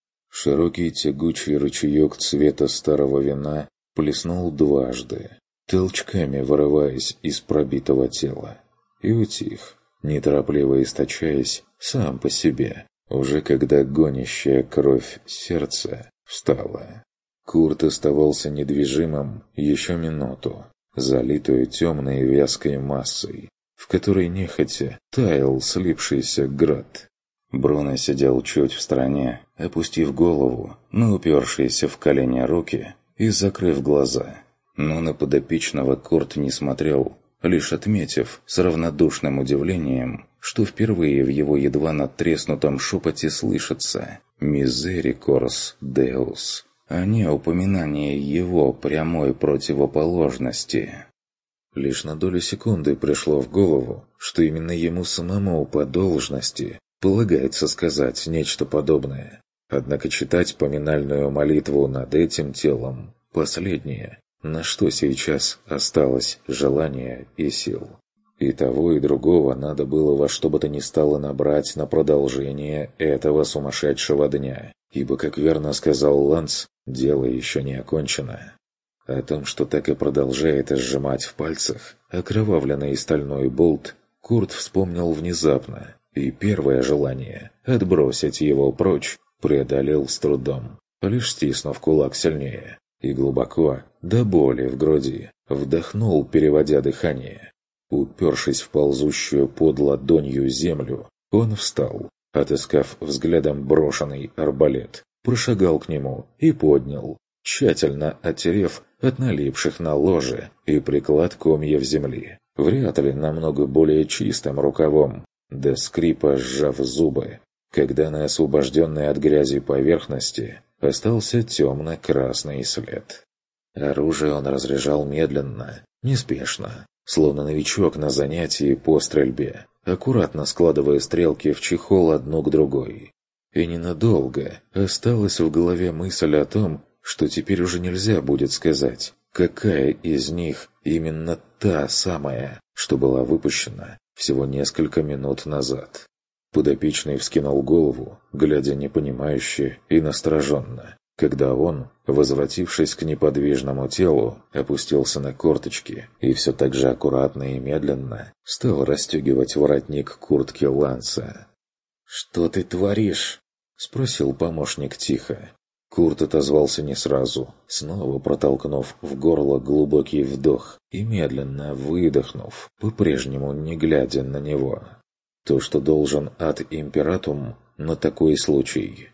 Широкий тягучий ручеек цвета старого вина плеснул дважды, толчками вырываясь из пробитого тела, и утих, неторопливо источаясь сам по себе, уже когда гонящая кровь сердца встала. Курт оставался недвижимым еще минуту, залитую темной вязкой массой, в которой нехотя таял слипшийся град. Бруно сидел чуть в стороне, опустив голову на упершиеся в колени руки и закрыв глаза. Но на подопечного Курт не смотрел, лишь отметив с равнодушным удивлением, что впервые в его едва надтреснутом шепоте слышится «Мизерикорс Деус», а не упоминание его прямой противоположности. Лишь на долю секунды пришло в голову, что именно ему самому по должности полагается сказать нечто подобное. Однако читать поминальную молитву над этим телом – последнее, на что сейчас осталось желание и сил. И того, и другого надо было во что бы то ни стало набрать на продолжение этого сумасшедшего дня, ибо, как верно сказал Ланс, дело еще не окончено. О том, что так и продолжает сжимать в пальцах окровавленный стальной болт, Курт вспомнил внезапно, и первое желание – отбросить его прочь – преодолел с трудом, лишь стиснув кулак сильнее, и глубоко, до боли в груди, вдохнул, переводя дыхание. Упершись в ползущую под ладонью землю, он встал, отыскав взглядом брошенный арбалет, прошагал к нему и поднял, тщательно оттерев от налипших на ложе и приклад комьев земли, вряд ли намного более чистым рукавом, до скрипа сжав зубы, когда на освобожденной от грязи поверхности остался темно-красный след. Оружие он разряжал медленно, неспешно, словно новичок на занятии по стрельбе, аккуратно складывая стрелки в чехол одну к другой. И ненадолго осталась в голове мысль о том, что теперь уже нельзя будет сказать, какая из них именно та самая, что была выпущена всего несколько минут назад. Подопечный вскинул голову, глядя непонимающе и настороженно, когда он, возвратившись к неподвижному телу, опустился на корточки и все так же аккуратно и медленно стал расстегивать воротник куртки Ланса. «Что ты творишь?» — спросил помощник тихо. Курт отозвался не сразу, снова протолкнув в горло глубокий вдох и медленно выдохнув, по-прежнему не глядя на него. То, что должен ад императум на такой случай.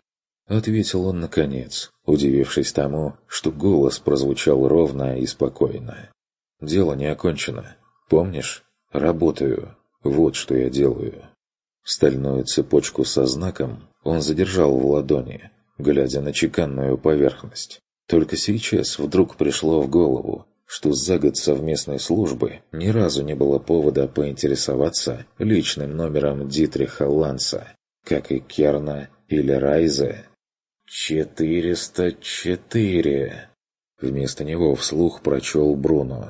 — ответил он наконец, удивившись тому, что голос прозвучал ровно и спокойно. «Дело не окончено. Помнишь? Работаю. Вот что я делаю». Стальную цепочку со знаком он задержал в ладони, глядя на чеканную поверхность. Только сейчас вдруг пришло в голову, что за год совместной службы ни разу не было повода поинтересоваться личным номером Дитриха Ланса, как и Керна или Райзе. 404. Вместо него вслух прочел Бруно.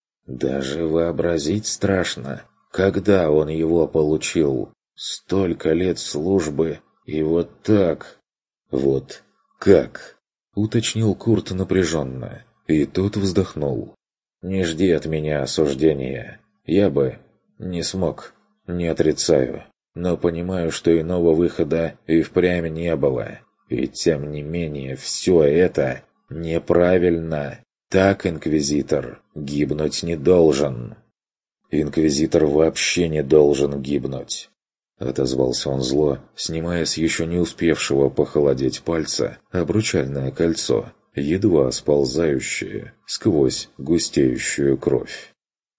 Даже вообразить страшно, когда он его получил. Столько лет службы, и вот так. Вот как? Уточнил Курт напряженно, и тот вздохнул. Не жди от меня осуждения. Я бы не смог, не отрицаю. Но понимаю, что иного выхода и впрямь не было. И тем не менее, все это неправильно. Так инквизитор гибнуть не должен. Инквизитор вообще не должен гибнуть. Отозвался он зло, снимая с еще не успевшего похолодеть пальца обручальное кольцо, едва сползающее сквозь густеющую кровь.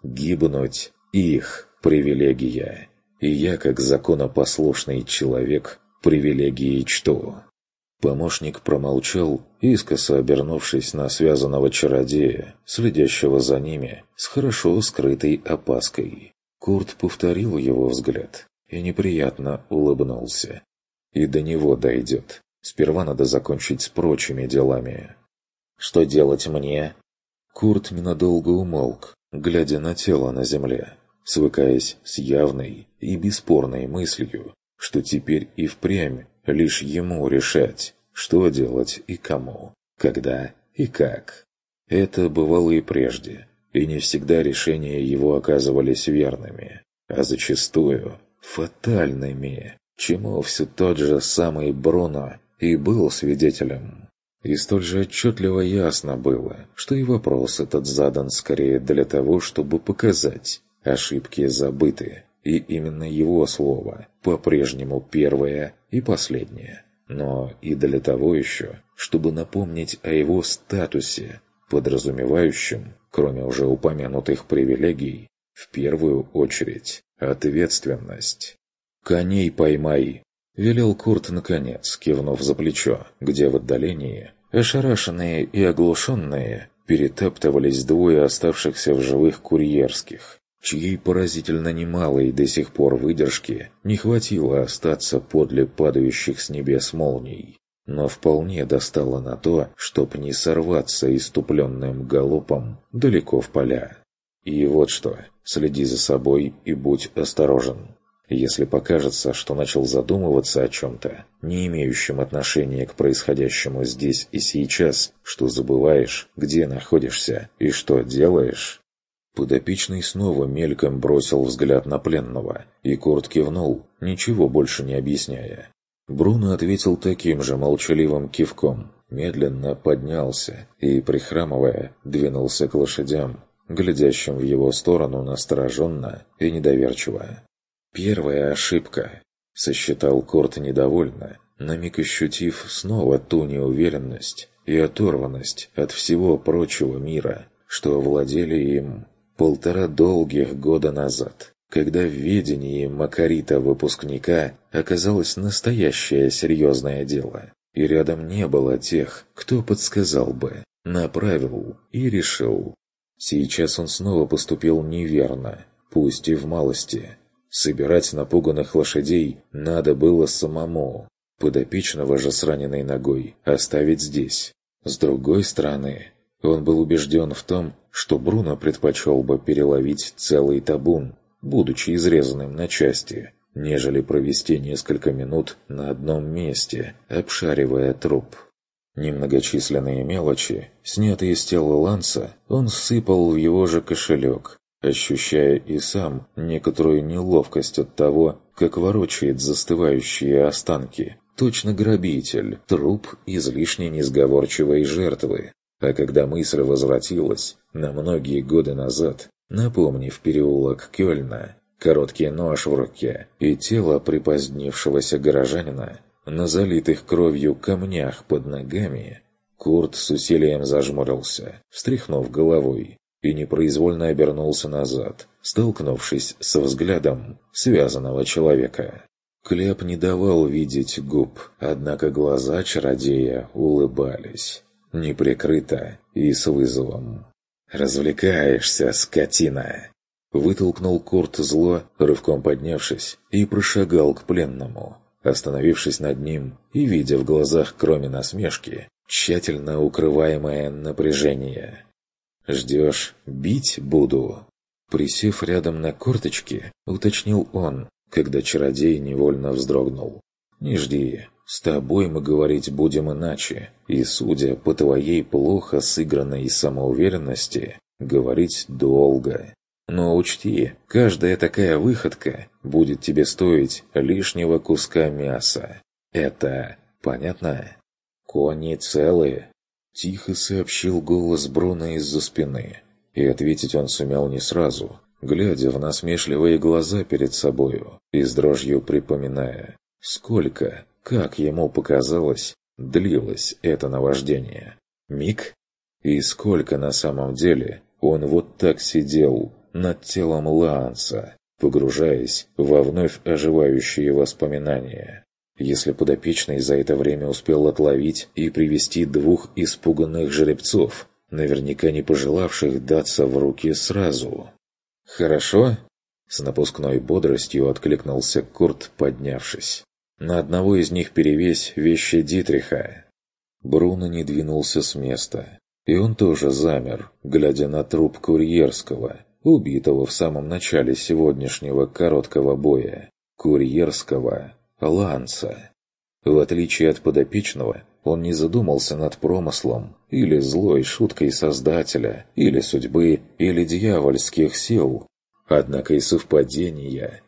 Гибнуть их привилегия. И я, как законопослушный человек, привилегии чту. Помощник промолчал, искоса обернувшись на связанного чародея, следящего за ними с хорошо скрытой опаской. Курт повторил его взгляд и неприятно улыбнулся. И до него дойдет. Сперва надо закончить с прочими делами. «Что делать мне?» Курт ненадолго умолк, глядя на тело на земле, свыкаясь с явной и бесспорной мыслью, что теперь и впрямь лишь ему решать, что делать и кому, когда и как. Это бывало и прежде, и не всегда решения его оказывались верными, а зачастую фатальными, чему все тот же самый Бруно и был свидетелем. И столь же отчетливо ясно было, что и вопрос этот задан скорее для того, чтобы показать, ошибки забыты, и именно его слово по-прежнему первое и последнее, но и для того еще, чтобы напомнить о его статусе, подразумевающем, кроме уже упомянутых привилегий, в первую очередь ответственность. «Коней поймай!» — велел Курт наконец, кивнув за плечо, где в отдалении, ошарашенные и оглушенные, перетаптывались двое оставшихся в живых курьерских, чьей поразительно немалой до сих пор выдержки не хватило остаться подле падающих с небес молний, но вполне достало на то, чтоб не сорваться иступленным галопом далеко в поля. И вот что, следи за собой и будь осторожен. Если покажется, что начал задумываться о чем-то, не имеющем отношения к происходящему здесь и сейчас, что забываешь, где находишься и что делаешь. Подопечный снова мельком бросил взгляд на пленного, и Курт кивнул, ничего больше не объясняя. Бруно ответил таким же молчаливым кивком, медленно поднялся и, прихрамывая, двинулся к лошадям, глядящим в его сторону настороженно и недоверчиво. «Первая ошибка», — сосчитал Курт недовольно, на миг ощутив снова ту неуверенность и оторванность от всего прочего мира, что овладели им 1,5 долгих года назад, когда в ведении Макарита-выпускника оказалось настоящее серьезное дело, и рядом не было тех, кто подсказал бы, направил и решил. Сейчас он снова поступил неверно, пусть и в малости. Собирать напуганных лошадей надо было самому, подопечного же с раненой ногой оставить здесь. С другой стороны, он был убежден в том, что Бруно предпочел бы переловить целый табун, будучи изрезанным на части, нежели провести несколько минут на одном месте, обшаривая труп. Немногочисленные мелочи, снятые с тела Ланса, он сыпал в его же кошелек, ощущая и сам некоторую неловкость от того, как ворочает застывающие останки, точно грабитель, труп излишне несговорчивой жертвы. А когда мысль возвратилась на многие годы назад, напомнив переулок Кёльна, короткий нож в руке и тело припозднившегося горожанина, На залитых кровью камнях под ногами Курт с усилием зажмурился, встряхнув головой, и непроизвольно обернулся назад, столкнувшись со взглядом связанного человека. Кляп не давал видеть губ, однако глаза чародея улыбались, неприкрыто и с вызовом. «Развлекаешься, скотина!» Вытолкнул Курт зло, рывком поднявшись, и прошагал к пленному, остановившись над ним и видя в глазах, кроме насмешки, тщательно укрываемое напряжение. «Ждешь, бить буду?» Присев рядом на корточки, уточнил он, когда чародей невольно вздрогнул. «Не жди, с тобой мы говорить будем иначе, и, судя по твоей плохо сыгранной самоуверенности, говорить долго. Но учти, каждая такая выходка будет тебе стоить лишнего куска мяса. Это понятно?» «Кони целые», — тихо сообщил голос Бруно из-за спины, и ответить он сумел не сразу, глядя в насмешливые глаза перед собою и с дрожью припоминая, сколько, как ему показалось, длилось это наваждение. Миг? И сколько на самом деле он вот так сидел над телом Лаанса, погружаясь во вновь оживающие воспоминания. Если подопечный за это время успел отловить и привести 2 испуганных жеребцов, наверняка не пожелавших даться в руки сразу. «Хорошо?» — с напускной бодростью откликнулся Курт, поднявшись. «На одного из них перевесь вещи Дитриха». Бруно не двинулся с места, и он тоже замер, глядя на труп Курьерского, убитого в самом начале сегодняшнего короткого боя. Курьерского Лаанса. В отличие от подопечного, он не задумался над промыслом, или злой шуткой Создателя, или судьбы, или дьявольских сил. Однако и совпадения,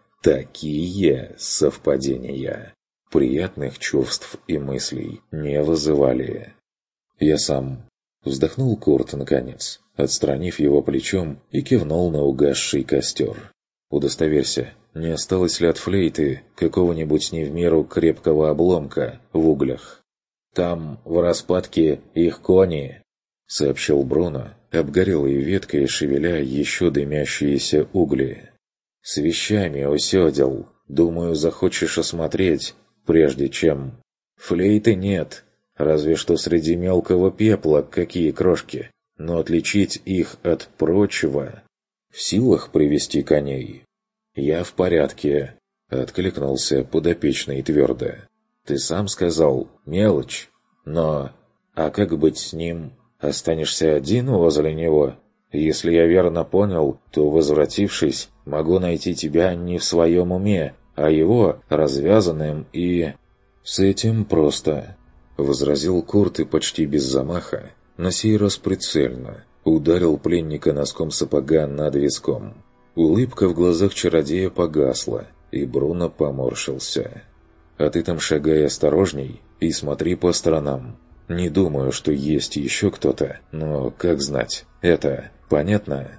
такие совпадения, приятных чувств и мыслей не вызывали. «Я сам», — вздохнул Курт наконец, отстранив его плечом и кивнул на угасший костер. «Удостоверься, не осталось ли от флейты какого-нибудь не в меру крепкого обломка в углях?» «Там, в распадке, их кони», — сообщил Бруно, обгорелой веткой шевеля еще дымящиеся угли. «С вещами усёдел. Думаю, захочешь осмотреть, прежде чем...» «Флейты нет, разве что среди мелкого пепла какие крошки, но отличить их от прочего...» «В силах привести коней?» «Я в порядке», — откликнулся подопечный твердо. «Ты сам сказал, мелочь. Но... А как быть с ним? Останешься один возле него? Если я верно понял, то, возвратившись, могу найти тебя не в своем уме, а его развязанным и...» «С этим просто», — возразил Курт и почти без замаха, на сей раз прицельно, ударил пленника носком сапога над виском. Улыбка в глазах чародея погасла, и Бруно поморщился. «А ты там шагай осторожней и смотри по сторонам. Не думаю, что есть еще кто-то, но как знать, это понятно?»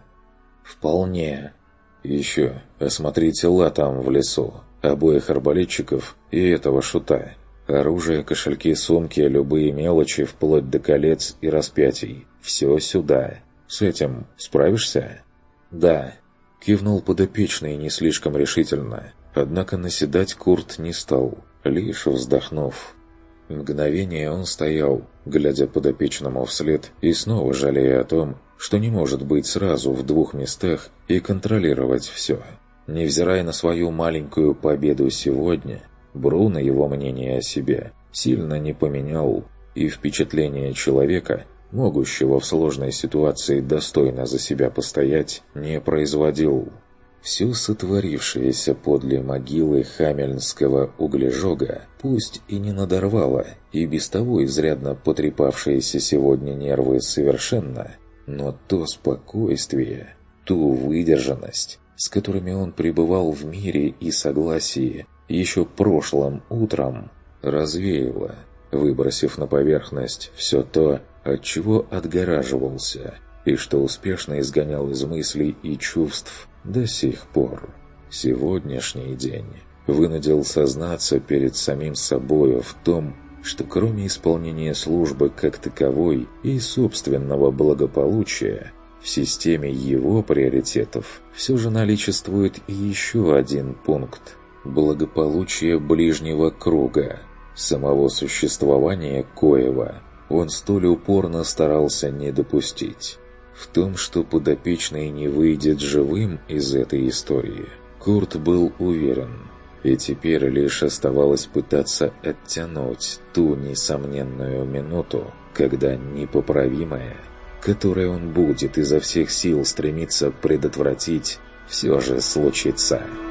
«Вполне». «Еще осмотри тела там в лесу, обоих арбалетчиков и этого шута. Оружие, кошельки, сумки, любые мелочи, вплоть до колец и распятий. Все сюда. С этим справишься?» «Да», — кивнул подопечный не слишком решительно. Однако наседать Курт не стал, лишь вздохнув. Мгновение он стоял, глядя подопечному вслед и снова жалея о том, что не может быть сразу в 2 местах и контролировать все. Невзирая на свою маленькую победу сегодня, Бруно его мнение о себе сильно не поменял, и впечатление человека, могущего в сложной ситуации достойно за себя постоять, не производил. Все сотворившееся подле могилы хамельнского углежога пусть и не надорвало, и без того изрядно потрепавшиеся сегодня нервы совершенно, но то спокойствие, ту выдержанность, с которыми он пребывал в мире и согласии еще прошлым утром, развеяло, выбросив на поверхность все то, от чего отгораживался, и что успешно изгонял из мыслей и чувств до сих пор. Сегодняшний день вынудил сознаться перед самим собою в том, что кроме исполнения службы как таковой и собственного благополучия, в системе его приоритетов все же наличествует и еще один пункт – благополучие ближнего круга, самого существования коего он столь упорно старался не допустить. В том, что подопечный не выйдет живым из этой истории, Курт был уверен, и теперь лишь оставалось пытаться оттянуть ту несомненную минуту, когда непоправимое, которое он будет изо всех сил стремиться предотвратить, все же случится.